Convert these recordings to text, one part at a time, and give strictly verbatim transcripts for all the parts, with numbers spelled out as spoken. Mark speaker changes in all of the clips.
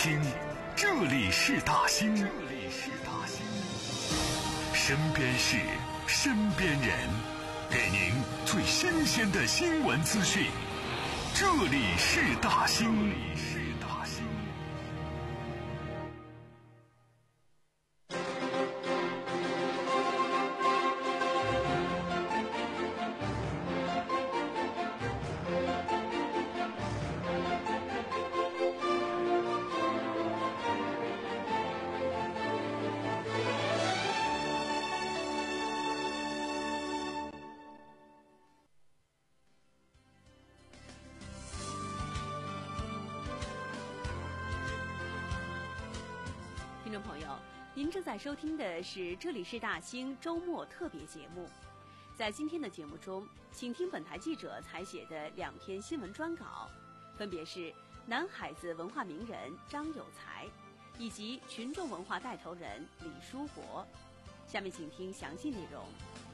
Speaker 1: 听，这里是大兴，这里是大兴，身边事，身边人，给您最新鲜的新闻资讯。这里是大兴。
Speaker 2: 听众朋友，您正在收听的是这里是大兴周末特别节目。在今天的节目中，请听本台记者采写的两篇新闻专稿，分别是南海子文化名人张有才以及群众文化带头人李书博。下面请听详细内容。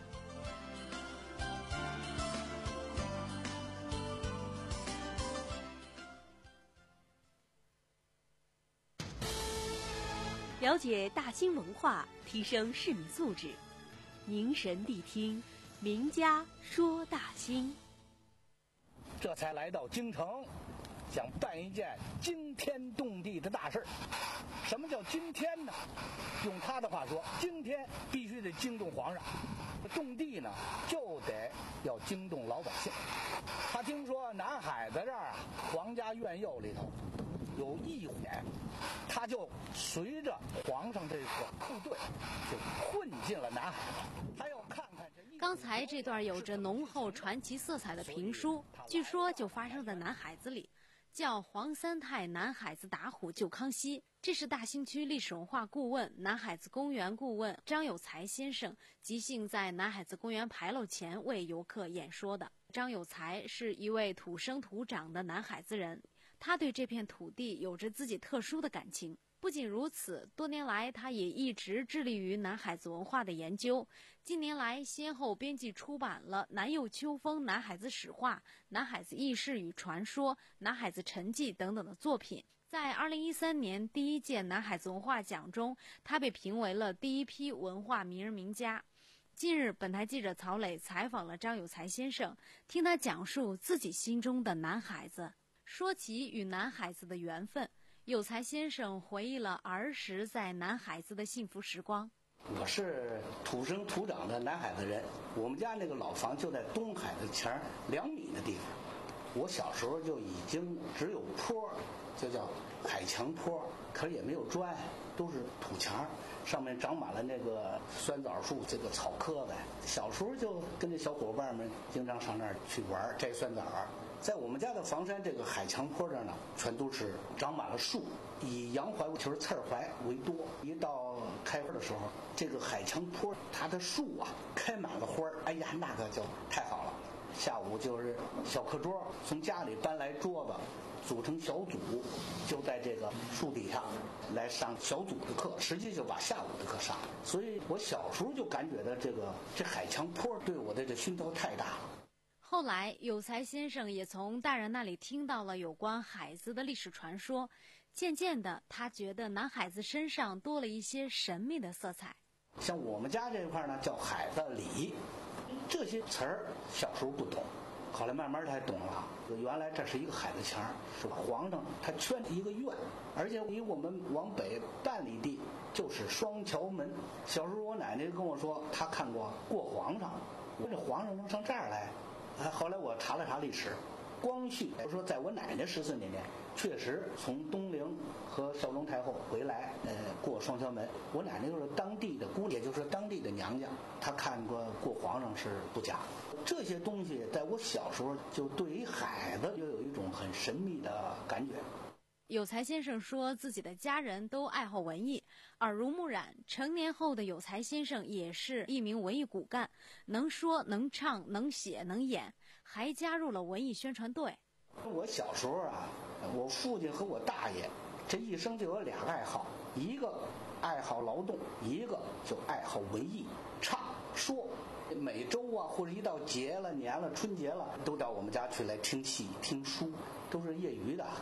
Speaker 2: 了解大兴文化，提升市民素质。凝神谛听，名家说大兴。
Speaker 3: 这才来到京城，想办一件惊天动地的大事。什么叫惊天呢？用他的话说，惊天必须得惊动皇上，动地呢就得要惊动老百姓。他听说南海在这儿啊，皇家院囿里头有异火，他就随着皇上这个部队就混进了南海。他要看看这
Speaker 4: 刚才这段有着浓厚传奇色彩的评书，据说就发生在南海子里，叫黄三太南海子打虎救康熙。这是大兴区历史文化顾问、南海子公园顾问张有才先生即兴在南海子公园牌楼前为游客演说的。张有才是一位土生土长的南海子人，他对这片土地有着自己特殊的感情。不仅如此，多年来他也一直致力于南海子文化的研究。近年来先后编辑出版了《南釉秋风南海子史话》《南海子轶事与传说》《南海子陈记》等等的作品。在二零一三年第一届南海子文化奖中，他被评为了第一批文化名人名家。近日，本台记者曹磊采访了张有才先生，听他讲述自己心中的南海子。说起与南海子的缘分，有才先生回忆了儿时在南海子的幸福时光。
Speaker 3: 我是土生土长的南海子人，我们家那个老房就在东海的前两米的地方。我小时候就已经只有坡，就叫海墙坡，可是也没有砖，都是土墙，上面长满了那个酸枣树，这个草棵子。小时候就跟着小伙伴们经常上那儿去玩，摘酸枣。在我们家的房山这个海墙坡上呢，全都是长满了树，以洋槐就是刺儿槐为多。一到开花的时候，这个海墙坡它的树啊开满了花儿，哎呀，那个就太好了。下午就是小课桌，从家里搬来桌子，组成小组，就在这个树底下来上小组的课，实际就把下午的课上了。所以我小时候就感觉到这个这海墙坡对我的这熏陶太大了。
Speaker 4: 后来有才先生也从大人那里听到了有关海子的历史传说，渐渐的他觉得南海子身上多了一些神秘的色彩。
Speaker 3: 像我们家这块呢叫海子里，这些词儿小时候不懂，后来慢慢才懂了。原来这是一个海子墙，是皇上他圈一个院，而且离我们往北半里地就是双桥门。小时候我奶奶跟我说，她看过过皇上，我这皇上能上这儿来？后来我查了查历史，光绪我说在我奶奶十四年间，确实从东陵和孝宗太后回来，呃，过双桥门。我奶奶就是当地的姑，也就是当地的娘家，她看过过皇上是不假。这些东西在我小时候就对于海子就有一种很神秘的感觉。
Speaker 4: 有才先生说自己的家人都爱好文艺，耳濡目染，成年后的有才先生也是一名文艺骨干，能说能唱能写能演，还加入了文艺宣传队。
Speaker 3: 我小时候啊，我父亲和我大爷这一生就有俩爱好，一个爱好劳动，一个就爱好文艺，唱说。每周啊，或者一到节了、年了、春节了，都到我们家去来听戏、听书，都是业余的。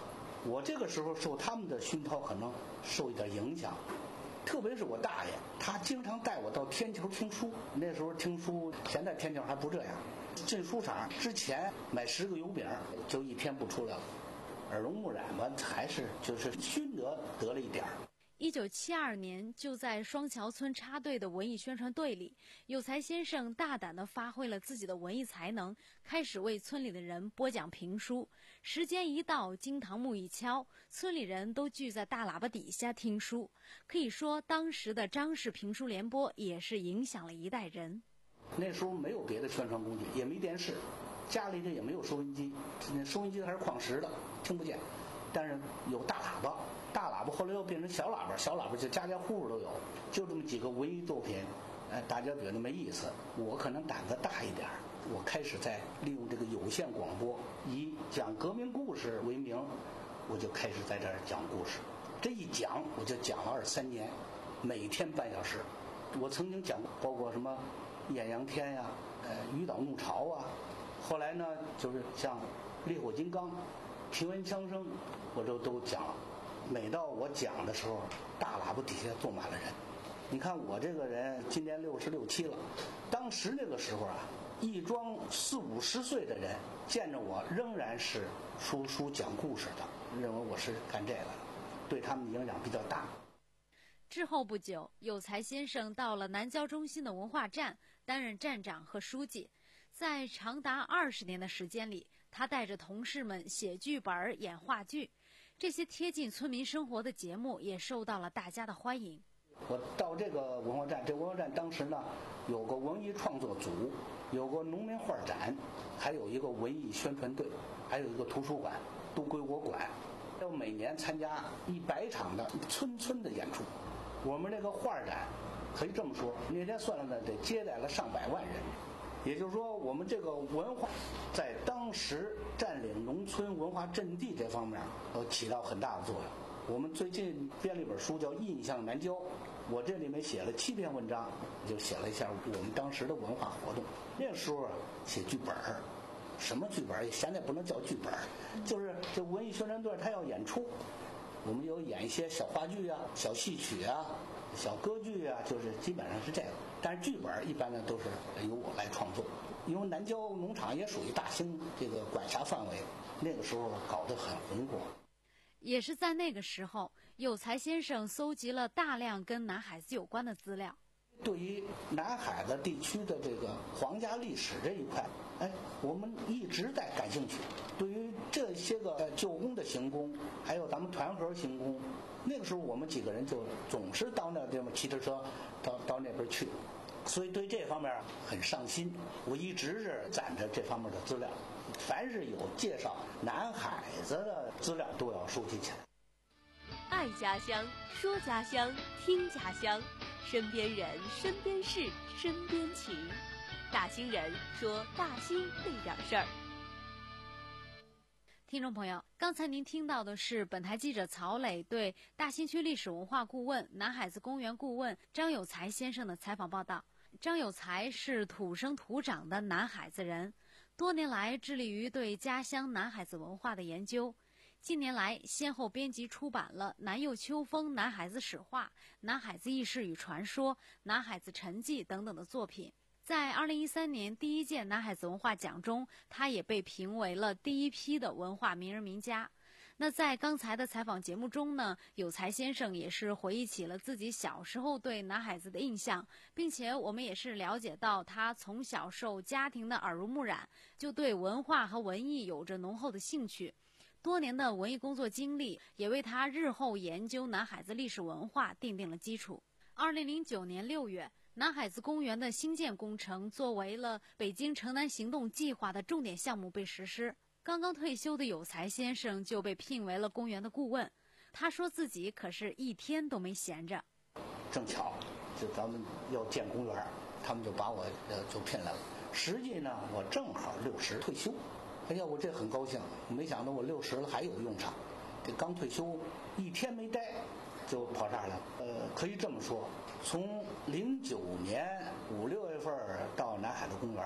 Speaker 3: 我这个时候受他们的熏陶，可能受一点影响。特别是我大爷，他经常带我到天桥听书。那时候听书，现在天桥还不这样。进书场之前买十个油饼，就一天不出来了。耳濡目染吧，还是就是熏得得了一点儿。
Speaker 4: 一九七二年，就在双桥村插队的文艺宣传队里，有才先生大胆地发挥了自己的文艺才能，开始为村里的人播讲评书。时间一到，惊堂木一敲，村里人都聚在大喇叭底下听书。可以说，当时的张氏评书联播也是影响了一代人。
Speaker 3: 那时候没有别的宣传工具，也没电视，家里这也没有收音机，那收音机还是矿石的，听不见。但是有大喇叭，大喇叭后来又变成小喇叭，小喇叭就家家户户都有，就这么几个文艺作品，哎，大家觉得没意思。我可能胆子大一点，我开始在利用这个有线广播，以讲革命故事为名，我就开始在这儿讲故事。这一讲我就讲了二三年，每天半小时。我曾经讲过，包括什么艳阳天呀、呃鱼岛怒潮啊，后来呢就是像烈火金刚、平原枪声，我都都讲了。每到我讲的时候，大喇叭底下坐满了人。你看我这个人今年六十六七了，当时那个时候啊，一庄四五十岁的人见着我仍然是说书讲故事的，认为我是干这个的，对他们影响比较大。
Speaker 4: 之后不久，有才先生到了南郊中心的文化站担任站长和书记。在长达二十年的时间里，他带着同事们写剧本、演话剧，这些贴近村民生活的节目也受到了大家的欢迎。
Speaker 3: 我到这个文化站，这文化站当时呢有个文艺创作组，有个农民画展，还有一个文艺宣传队，还有一个图书馆，都归我管。要每年参加一百场的村村的演出。我们这个画展可以这么说，那天算了呢，得接待了上百万人。也就是说，我们这个文化在当时占领农村文化阵地这方面都起到很大的作用。我们最近编了一本书叫《印象南郊》，我这里面写了七篇文章，就写了一下我们当时的文化活动。那个时候啊，写剧本儿，什么剧本儿？现在不能叫剧本儿，就是这文艺宣传队他要演出。我们有演一些小话剧啊、小戏曲啊、小歌剧啊，就是基本上是这个。但是剧本一般呢都是由我来创作，因为南郊农场也属于大兴这个管辖范围，那个时候搞得很红火。
Speaker 4: 也是在那个时候，有才先生搜集了大量跟南海子有关的资料。
Speaker 3: 对于南海子地区的这个皇家历史这一块，哎，我们一直在感兴趣。对于这些个旧宫的行宫，还有咱们团河行宫，那个时候我们几个人就总是到那地方骑着车到到那边去，所以对这方面很上心。我一直是攒着这方面的资料，凡是有介绍南海子的资料都要收集起来。
Speaker 2: 爱家乡，说家乡，听家乡，身边人，身边事，身边情。大兴人说大兴那点事儿。
Speaker 4: 听众朋友，刚才您听到的是本台记者曹磊对大兴区历史文化顾问、南海子公园顾问张有才先生的采访报道。张有才是土生土长的南海子人，多年来致力于对家乡南海子文化的研究。近年来，先后编辑出版了《南又秋风南海子史话》《南海子轶事与传说》《南海子陈记》等等的作品。在二零一三年第一届南海子文化奖中，他也被评为了第一批的文化名人名家。那在刚才的采访节目中呢，有才先生也是回忆起了自己小时候对南海子的印象，并且我们也是了解到他从小受家庭的耳濡目染，就对文化和文艺有着浓厚的兴趣。多年的文艺工作经历也为他日后研究南海子历史文化奠定了基础。二零零九年六月，南海子公园的兴建工程作为了北京城南行动计划的重点项目被实施。刚刚退休的有才先生就被聘为了公园的顾问。他说自己可是一天都没闲着。
Speaker 3: 正巧，就咱们要建公园，他们就把我呃就聘来了。实际呢，我正好六十退休。哎呀，我这很高兴，没想到我六十了还有用场。这刚退休一天没待，就跑这儿了。呃，可以这么说，从零九年五六月份到南海子公园，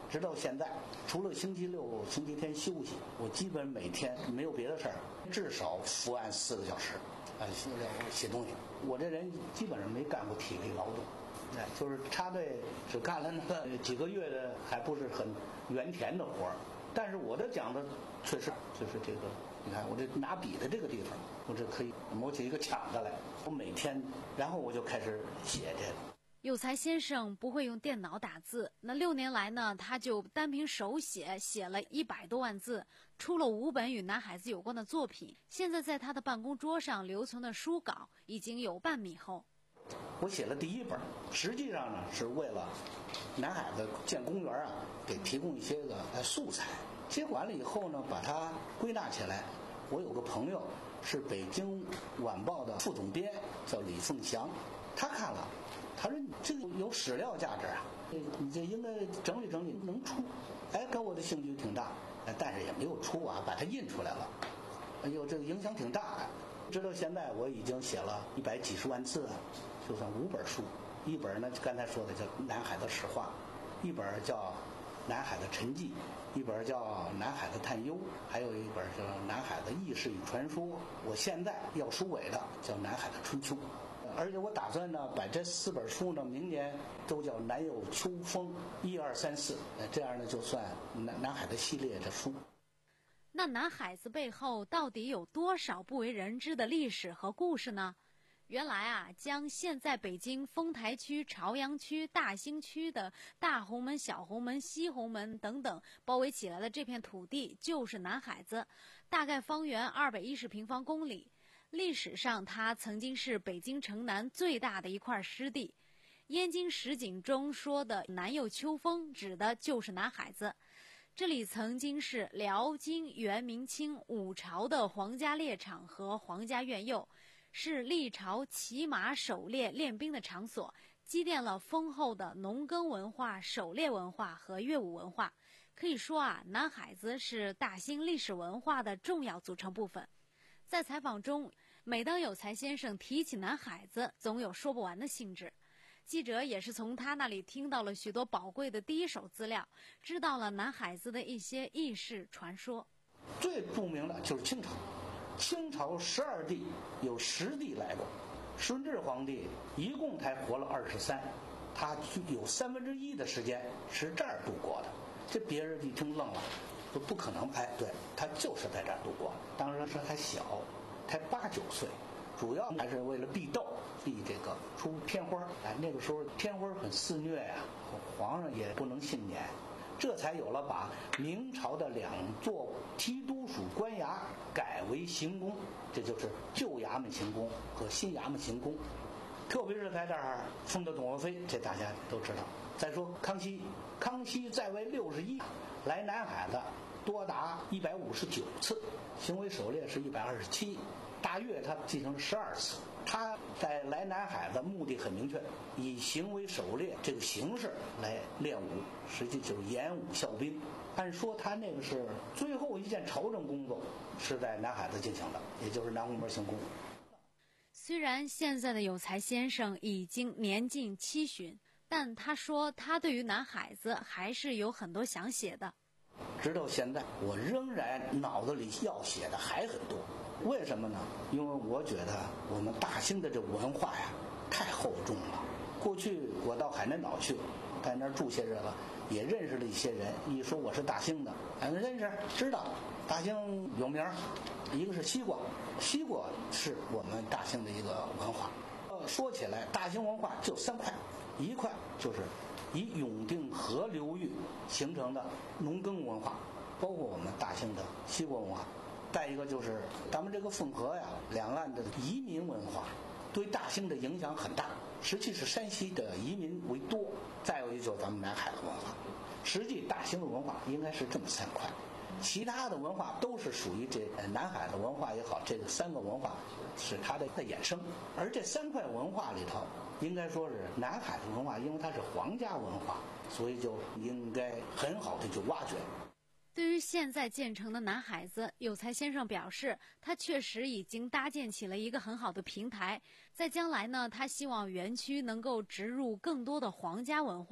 Speaker 3: 直到现在，除了星期六、星期天休息，我基本每天没有别的事儿，至少伏案四个小时，啊，写写东西。我这人基本上没干过体力劳动，哎，就是插队只干了那个几个月的，还不是很原田的活儿。但是我的讲的确实就是这个，你看我这拿笔的这个地方，我这可以磨起一个抢子来。我每天，然后我就开始写这个。
Speaker 4: 有才先生不会用电脑打字，那六年来呢，他就单凭手写写了一百多万字，出了五本与男孩子有关的作品。现在在他的办公桌上留存的书稿已经有半米厚。
Speaker 3: 我写了第一本，实际上呢是为了南海子建公园啊，给提供一些个素材。接完了以后呢，把它归纳起来。我有个朋友是北京晚报的副总编，叫李凤祥，他看了，他说这个有史料价值啊，你这应该整理整理能出。哎，跟我的兴趣挺大，但是也没有出啊，把它印出来了。哎呦，这个影响挺大。直到现在我已经写了一百几十万字，就算五本书。一本呢，刚才说的叫《南海的史话》，一本叫《南海的沉寂》，一本叫《南海的探忧》，还有一本叫《南海的轶事与传说》。我现在要收尾的叫《南海的春秋》，而且我打算呢，把这四本书呢，明年都叫《南有秋风》一二三四，这样呢就算南南海的系列的书。
Speaker 4: 那南海子背后到底有多少不为人知的历史和故事呢？原来啊，将现在北京丰台区、朝阳区、大兴区的大红门、小红门、西红门等等包围起来的这片土地就是南海子，大概方圆二百一十平方公里。历史上它曾经是北京城南最大的一块湿地。燕京实景中说的南有秋风指的就是南海子。这里曾经是辽金元明清五朝的皇家猎场和皇家苑囿，是历朝骑马狩猎练兵的场所，积淀了丰厚的农耕文化、狩猎文化和乐舞文化。可以说啊，南海子是大兴历史文化的重要组成部分。在采访中，每当有才先生提起南海子，总有说不完的兴致。记者也是从他那里听到了许多宝贵的第一手资料，知道了南海子的一些轶事传说。
Speaker 3: 最著名的就是清朝，清朝十二帝有十帝来过，顺治皇帝一共才活了二十三，他有三分之一的时间是这儿度过的。这别人一听愣了，说不可能。哎，对，他就是在这儿度过。当时他还小，才八九岁，主要还是为了避斗，避这个出天花。哎，那个时候天花很肆虐呀、啊，皇上也不能幸免，这才有了把明朝的两座提督署官衙改为行宫，这就是旧衙门行宫和新衙门行宫。特别是在这儿封的董鄂妃，这大家都知道。再说康熙，康熙在位六十一，来南海的多达一百五十九次，行为狩猎是一百二十七，大阅他进行了十二次。他在来南海的目的很明确，以行为狩猎这个形式来练武，实际就是演武效兵。按说他那个是最后一件朝政工作是在南海子进行的，也就是南红门行宫。
Speaker 4: 虽然现在的有才先生已经年近七旬，但他说他对于南海子还是有很多想写的。
Speaker 3: 直到现在，我仍然脑子里要写的还很多。为什么呢？因为我觉得我们大兴的这文化呀太厚重了。过去我到海南岛去，在那儿住些日子，也认识了一些人。一说我是大兴的，哎，认识知道大兴有名，一个是西瓜，西瓜是我们大兴的一个文化。呃，说起来，大兴文化就三块，一块就是以永定河流域形成的农耕文化，包括我们大兴的西瓜文化。再一个就是咱们这个汾河呀，两岸的移民文化对大兴的影响很大，实际是山西的移民为多。再有一就是咱们南海的文化，实际大兴的文化应该是这么三块，其他的文化都是属于这南海的文化也好，这个三个文化是它的衍生。而这三块文化里头，应该说是南海的文化，因为它是皇家文化，所以就应该很好的去挖掘。
Speaker 4: 对于现在建成的南海子，有才先生表示，他确实已经搭建起了一个很好的平台。在将来呢，他希望园区能够植入更多的皇家文化，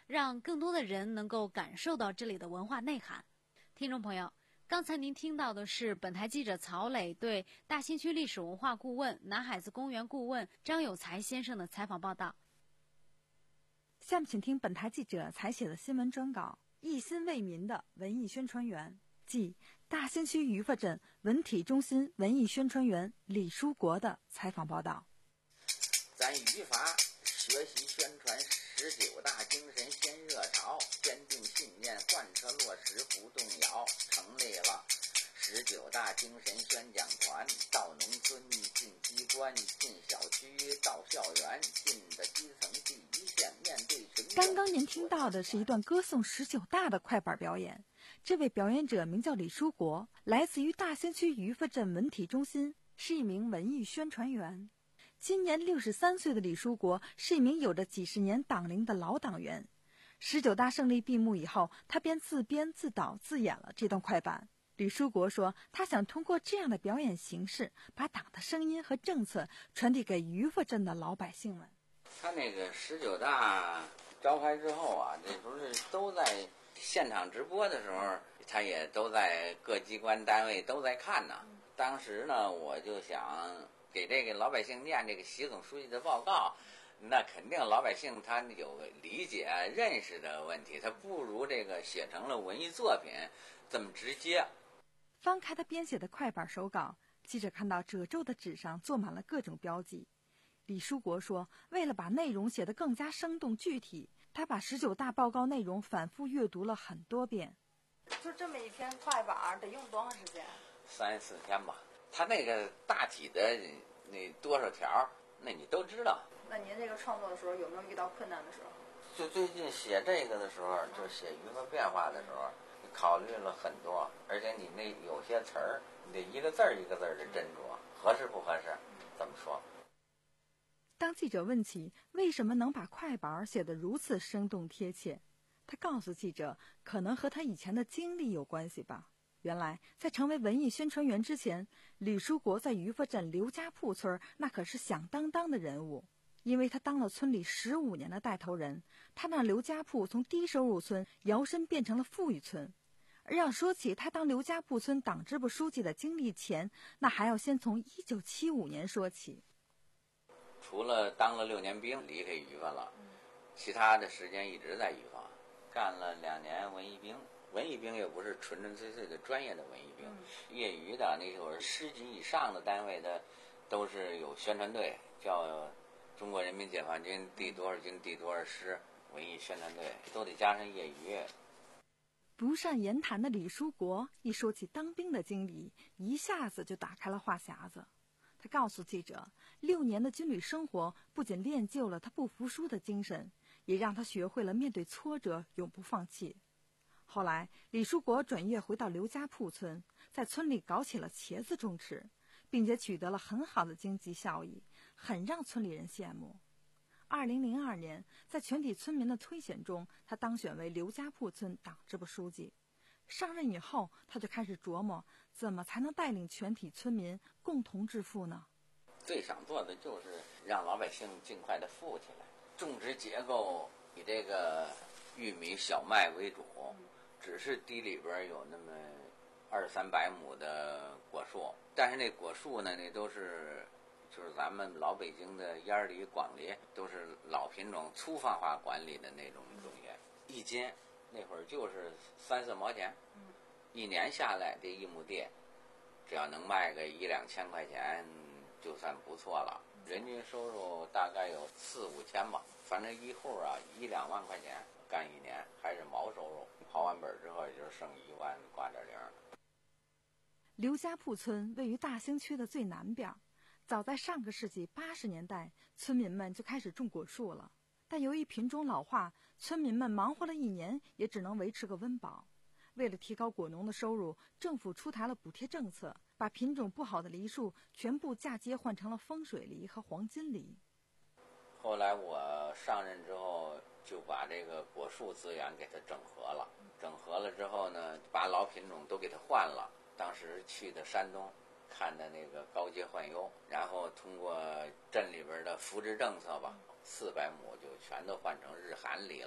Speaker 4: 让更多的人能够感受到这里的文化内涵。听众朋友，刚才您听到的是本台记者曹磊对大兴区历史文化顾问、南海子公园顾问张有才先生的采访报道。
Speaker 5: 下面请听本台记者采写的新闻专稿《一心为民的文艺宣传员》，即大兴区于发镇文体中心文艺宣传员李书国的采访报道。
Speaker 6: 咱语法学习宣传十九大精神先热潮，坚定信念贯彻落实不动摇，成立了十九大精神宣讲团，到农村进机关进小区到校园，进的基层第一线，面对群众。
Speaker 5: 刚刚您听到的是一段歌颂十九大的快板表演，这位表演者名叫李书国，来自于大兴区于发镇文体中心，是一名文艺宣传员。今年六十三岁的李书国是一名有着几十年党龄的老党员。十九大胜利闭幕以后，他便自编自导自演了这段快板。李书国说，他想通过这样的表演形式，把党的声音和政策传递给于发镇的老百姓们。
Speaker 6: 他那个十九大召开之后啊，这不是都在现场直播的时候，他也都在各机关单位都在看呢。当时呢，我就想给这个老百姓念这个习总书记的报告，那肯定老百姓他有理解认识的问题，他不如这个写成了文艺作品这么直接。
Speaker 5: 翻开他编写的快板手稿，记者看到褶皱的纸上做满了各种标记。李书国说，为了把内容写得更加生动具体，他把十九大报告内容反复阅读了很多遍。
Speaker 7: 就这么一篇快板得用多长时间？
Speaker 6: 三四天吧。他那个大体的那多少条，那你都知道。
Speaker 7: 那您这个创作的时候有没有遇到困难的时候？
Speaker 6: 就最近写这个的时候，就写语法变化的时候，你考虑了很多，而且你那有些词儿，你得一个字儿一个字儿的斟酌，合适不合适，怎么说？
Speaker 5: 当记者问起为什么能把快板写得如此生动贴切，他告诉记者，可能和他以前的经历有关系吧。原来在成为文艺宣传员之前，李书国在于发镇刘家铺村那可是响当当的人物，因为他当了村里十五年的带头人，他让刘家铺从低收入村摇身变成了富裕村。而要说起他当刘家铺村党支部书记的经历前，那还要先从一九七五年说起。
Speaker 6: 除了当了六年兵离开于发了，其他的时间一直在于发，干了两年文艺兵。文艺兵也不是纯纯粹粹的专业的文艺兵，嗯、业余的那会儿师级以上的单位的都是有宣传队，叫中国人民解放军第多少军第多少师文艺宣传队，都得加上业余。
Speaker 5: 不善言谈的李书国一说起当兵的经历，一下子就打开了话匣子。他告诉记者，六年的军旅生活不仅练就了他不服输的精神，也让他学会了面对挫折永不放弃。后来，李书国转业回到刘家铺村，在村里搞起了茄子种植，并且取得了很好的经济效益，很让村里人羡慕。二零零二年，在全体村民的推选中，他当选为刘家铺村党支部书记。上任以后，他就开始琢磨怎么才能带领全体村民共同致富呢？
Speaker 6: 最想做的就是让老百姓尽快的富起来。种植结构以这个玉米、小麦为主，只是地里边有那么二三百亩的果树，但是那果树呢，那都是就是咱们老北京的烟梨、广梨，都是老品种粗放化管理的那种种叶，一斤那会儿就是三四毛钱，一年下来这一亩地，只要能卖个一两千块钱，就算不错了。人均收入大概有四五千吧，反正一户啊一两万块钱干一年，还是毛收入。跑完本之后也就是剩一万挂点零。
Speaker 5: 刘家铺村位于大兴区的最南边，早在上个世纪八十年代，村民们就开始种果树了。但由于品种老化，村民们忙活了一年，也只能维持个温饱。为了提高果农的收入，政府出台了补贴政策，把品种不好的梨树全部嫁接换成了风水梨和黄金梨。
Speaker 6: 后来我上任之后，就把这个果树资源给它整合了。整合了之后呢，把老品种都给它换了。当时去的山东，看的那个高阶换优，然后通过镇里边的扶植政策吧，四百亩就全都换成日韩梨了。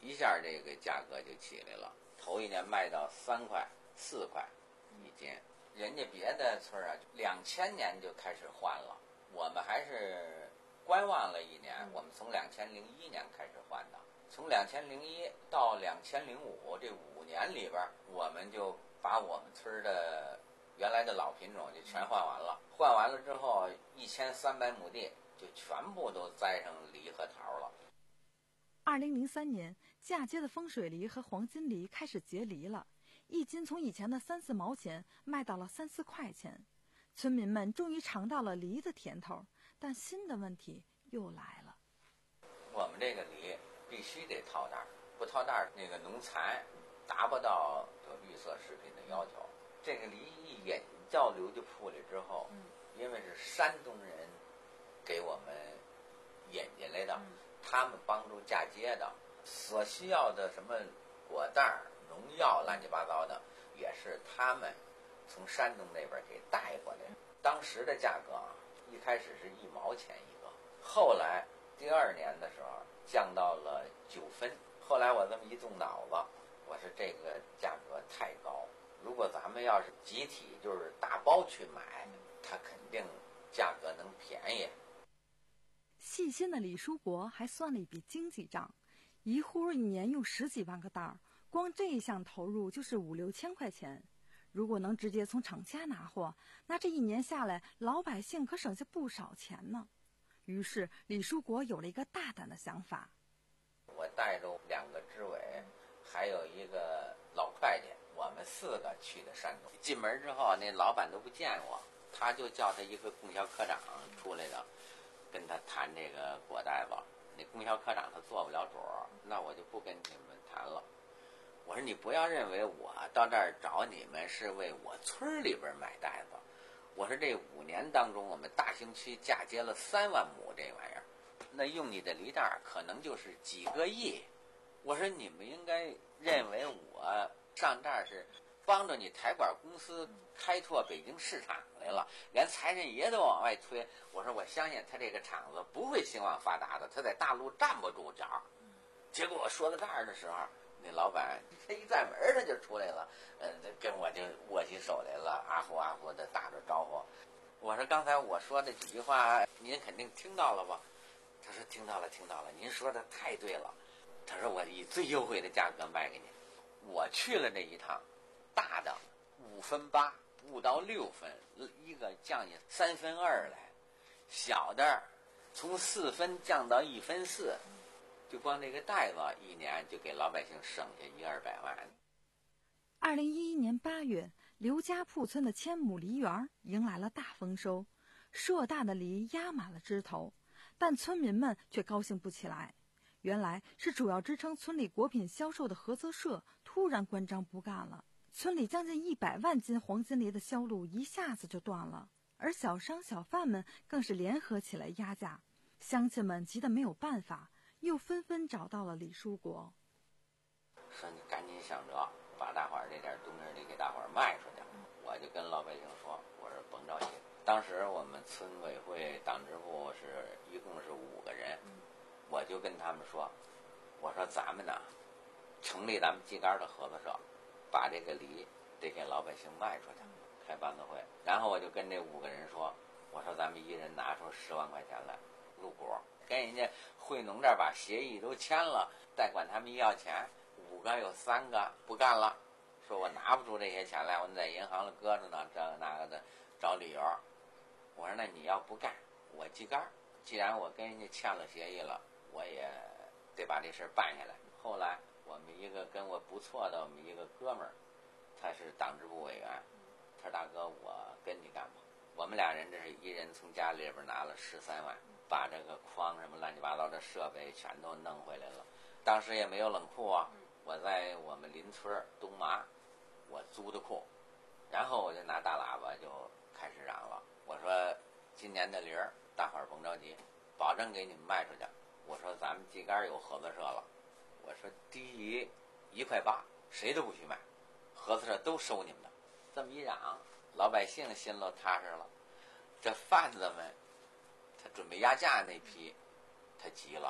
Speaker 6: 一下这个价格就起来了。头一年卖到三块、四块一斤，人家别的村啊，两千年就开始换了，我们还是观望了一年。我们从两千零一年开始换的，从两千零一到两千零五这五年里边，我们就把我们村的原来的老品种就全换完了。换完了之后，一千三百亩地就全部都栽上梨和桃了。
Speaker 5: 二零零三年，嫁接的风水梨和黄金梨开始结梨了，一斤从以前的三四毛钱卖到了三四块钱。村民们终于尝到了梨的甜头，但新的问题又来了。
Speaker 6: 我们这个梨必须得套袋，不套袋那个农残达不到绿色食品的要求。这个梨一引到刘家铺里之后，因为是山东人给我们引进来的，他们帮助嫁接的，所需要的什么果袋、农药乱七八糟的，也是他们从山东那边给带过来。当时的价格啊，一开始是一毛钱一个，后来第二年的时候降到了九分。后来我这么一动脑子，我说这个价格太高，如果咱们要是集体就是大包去买，它肯定价格能便宜。
Speaker 5: 细心的李书国还算了一笔经济账，一户一年用十几万个袋儿，光这一项投入就是五六千块钱。如果能直接从厂家拿货，那这一年下来，老百姓可省下不少钱呢。于是李书国有了一个大胆的想法，
Speaker 6: 我带着两个支委，还有一个老会计，我们四个去的山东。进门之后，那老板都不见我，他就叫他一个供销科长出来的，跟他谈这个果袋子。那供销科长他做不了主，那我就不跟你们谈了。我说你不要认为我到这儿找你们是为我村里边买袋子。我说这五年当中，我们大兴区嫁接了三万亩这玩意儿，那用你的梨袋可能就是几个亿。我说你们应该认为我上这儿是帮着你台管公司开拓北京市场来了，连财神爷都往外推。我说我相信他这个厂子不会兴旺发达的，他在大陆站不住脚。结果我说到这儿的时候，那老板他一站门他就出来了，呃，跟我就握起手来了，啊呼啊呼的打着招呼。我说刚才我说的几句话您肯定听到了吧？他说听到了听到了，您说的太对了。他说我以最优惠的价格卖给您。我去了这一趟，大的五分八，不到六分，一个降下三分二来，小的从四分降到一分四。就光这个袋子一年就给老百姓省下一二百万。
Speaker 5: 二零一一年八月，刘家铺村的千亩梨园迎来了大丰收，硕大的梨压满了枝头，但村民们却高兴不起来。原来是主要支撑村里果品销售的合作社突然关张不干了，村里将近一百万斤黄金梨的销路一下子就断了，而小商小贩们更是联合起来压价，乡亲们急得没有办法，又纷纷找到了李书国，
Speaker 6: 说你赶紧想着把大伙儿这点冬日梨给大伙儿卖出去。我就跟老百姓说，我说甭着急。当时我们村委会党支部是一共是五个人，我就跟他们说，我说咱们呢成立咱们秸秆的合作社，把这个梨得给老百姓卖出去，开班子会。然后我就跟这五个人说，我说咱们一人拿出十万块钱来入股，跟人家惠农这儿把协议都签了，再管他们要钱，五个有三个不干了，说我拿不出这些钱来，我在银行里搁着呢，这个那个的找理由。我说那你要不干，我秸秆，既然我跟人家签了协议了，我也得把这事办下来。后来我们一个跟我不错的我们一个哥们儿，他是党支部委员，他说大哥我跟你干吧。我们俩人这是一人从家里边拿了十三万，把这个筐什么乱七八糟的设备全都弄回来了。当时也没有冷库啊，我在我们邻村东麻我租的库，然后我就拿大喇叭就开始嚷了，我说今年的梨儿大伙儿甭着急，保证给你们卖出去。我说咱们秸秆有合作社了，我说低于一块八谁都不许买，合作社都收你们的。这么一嚷，老百姓心里踏实了。这贩子们他准备压价那批他急了，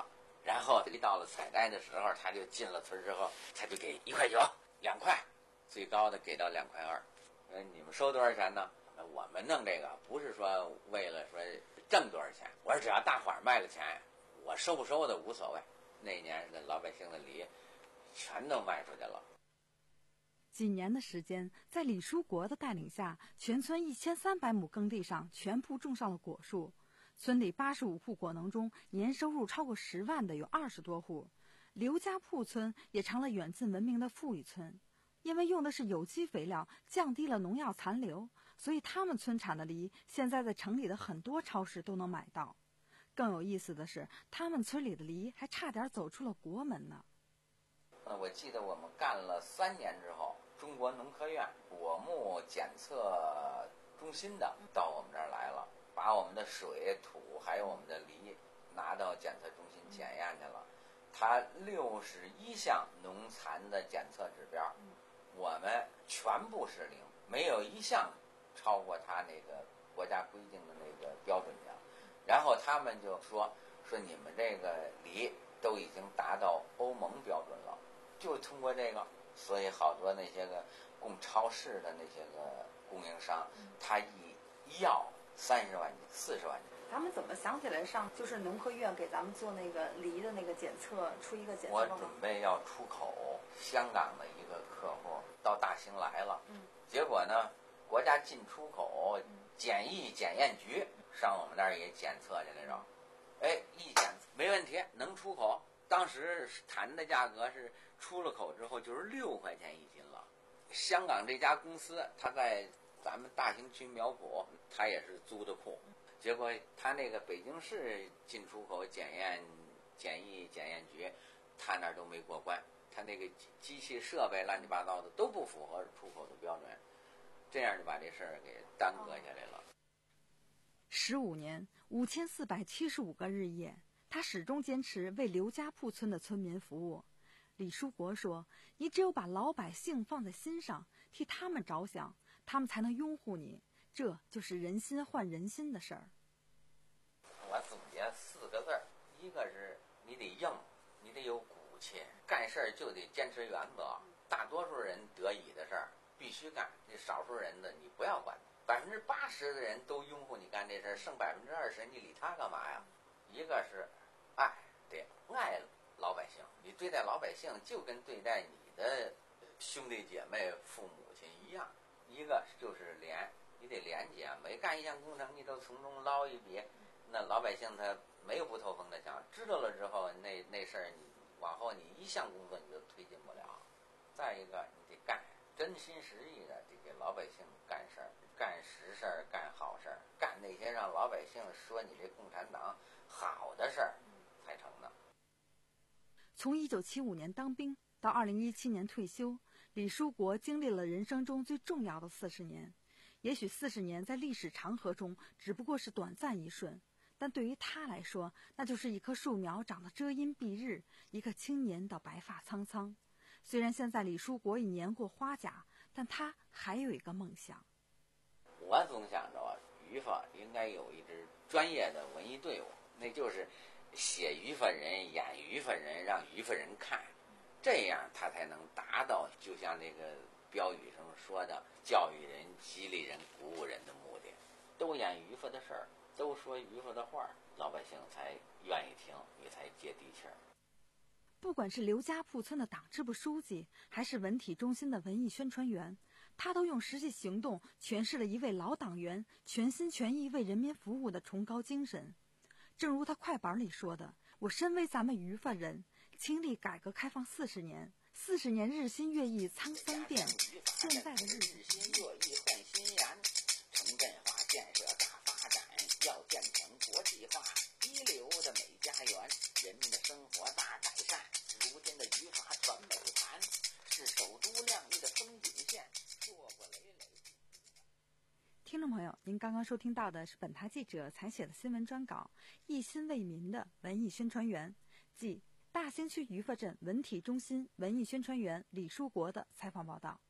Speaker 6: 然后一到了采摘的时候，他就进了村之后，他就给一块九、两块，最高的给到两块二。呃，你们收多少钱呢？我们弄这个不是说为了说挣多少钱，我说只要大伙儿卖了钱，我收不收的无所谓。那年的老百姓的梨全都卖出去了。
Speaker 5: 几年的时间，在李书国的带领下，全村一千三百亩耕地上全部种上了果树。村里八十五户果农中，年收入超过十万的有二十多户。刘家铺村也成了远近闻名的富裕村，因为用的是有机肥料，降低了农药残留，所以他们村产的梨现在在城里的很多超市都能买到。更有意思的是，他们村里的梨还差点走出了国门呢。
Speaker 6: 呃，我记得我们干了三年之后，中国农科院果木检测中心的到我们这儿来了，把我们的水土还有我们的梨拿到检测中心检验去了。它六十一项农残的检测指标，我们全部是零，没有一项超过它那个国家规定的那个标准的。然后他们就说说你们这个梨都已经达到欧盟标准了，就通过这个，所以好多那些个供超市的那些个供应商，他一一要三十万斤、四十万斤。
Speaker 7: 他们怎么想起来上就是农科院给咱们做那个梨的那个检测，出一个检测
Speaker 6: 我
Speaker 7: 报告？
Speaker 6: 准备要出口，香港的一个客户到大兴来了，嗯，结果呢，国家进出口检疫检验局上我们那儿也检测去来着，哎，一检没问题，能出口。当时谈的价格是出了口之后就是六块钱一斤了。香港这家公司，他在咱们大兴区苗圃，他也是租的库。结果他那个北京市进出口检验、检疫检验局，他那儿都没过关，他那个机器设备乱七八糟的都不符合出口的标准，这样就把这事儿给耽搁下来了。
Speaker 5: 十五年，五千四百七十五个日夜，他始终坚持为刘家铺村的村民服务。李书国说：“你只有把老百姓放在心上，替他们着想，他们才能拥护你。这就是人心换人心的事儿。”
Speaker 6: 我总结四个字儿，一个是你得硬，你得有骨气，干事儿就得坚持原则。大多数人得以的事儿必须干，这少数人的你不要管。百分之八十的人都拥护你干这事儿，剩百分之二十你理他干嘛呀？一个是爱，得爱老百姓，你对待老百姓就跟对待你的兄弟姐妹、父母亲一样。一个就是廉，你得廉洁，每干一项工程你都从中捞一笔，那老百姓他没有不透风的墙，知道了之后，那那事儿你往后你一项工作你都推进不了。再一个，你得干，真心实意的得给老百姓干事儿，干实事儿，干好事儿，干那些让老百姓说你这共产党好的事儿才成的。
Speaker 5: 从一九七五年当兵到二零一七年退休，李书国经历了人生中最重要的四十年。也许四十年在历史长河中只不过是短暂一瞬，但对于他来说，那就是一棵树苗长得遮阴蔽日，一个青年到白发苍苍。虽然现在李书国已年过花甲，但他还有一个梦想。
Speaker 6: 我总想着啊，于法应该有一支专业的文艺队伍，那就是写于法人、演于法人，让于法人看，这样他才能达到就像这个标语上说的，教育人、激励人、鼓舞人的目的。都演于法的事儿，都说于法的话，老百姓才愿意听，也才接地气儿。
Speaker 5: 不管是刘家铺村的党支部书记，还是文体中心的文艺宣传员，他都用实际行动诠释了一位老党员全心全意为人民服务的崇高精神。正如他快板里说的：“我身为咱们于法人，经历改革开放四十年，四十年日新月异沧桑变，现在的日子
Speaker 6: 日新月异焕新颜，城镇化建设大发展，要建成国际化一流的美家园，人民的生活大改善。如今的于法传美谈，是首都亮丽的风景线，做过累累。”
Speaker 5: 听众朋友，您刚刚收听到的是本台记者采写的新闻专稿，一心为民的文艺宣传员，即大兴区于法镇文体中心文艺宣传员李书国的采访报道。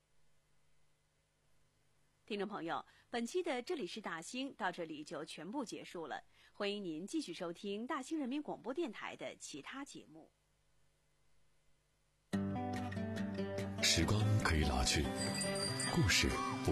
Speaker 2: 听众朋友，本期的这里是大兴到这里就全部结束了。 欢迎您继续收听大兴人民广播电台的其他节目。
Speaker 1: 时光可以老去，故事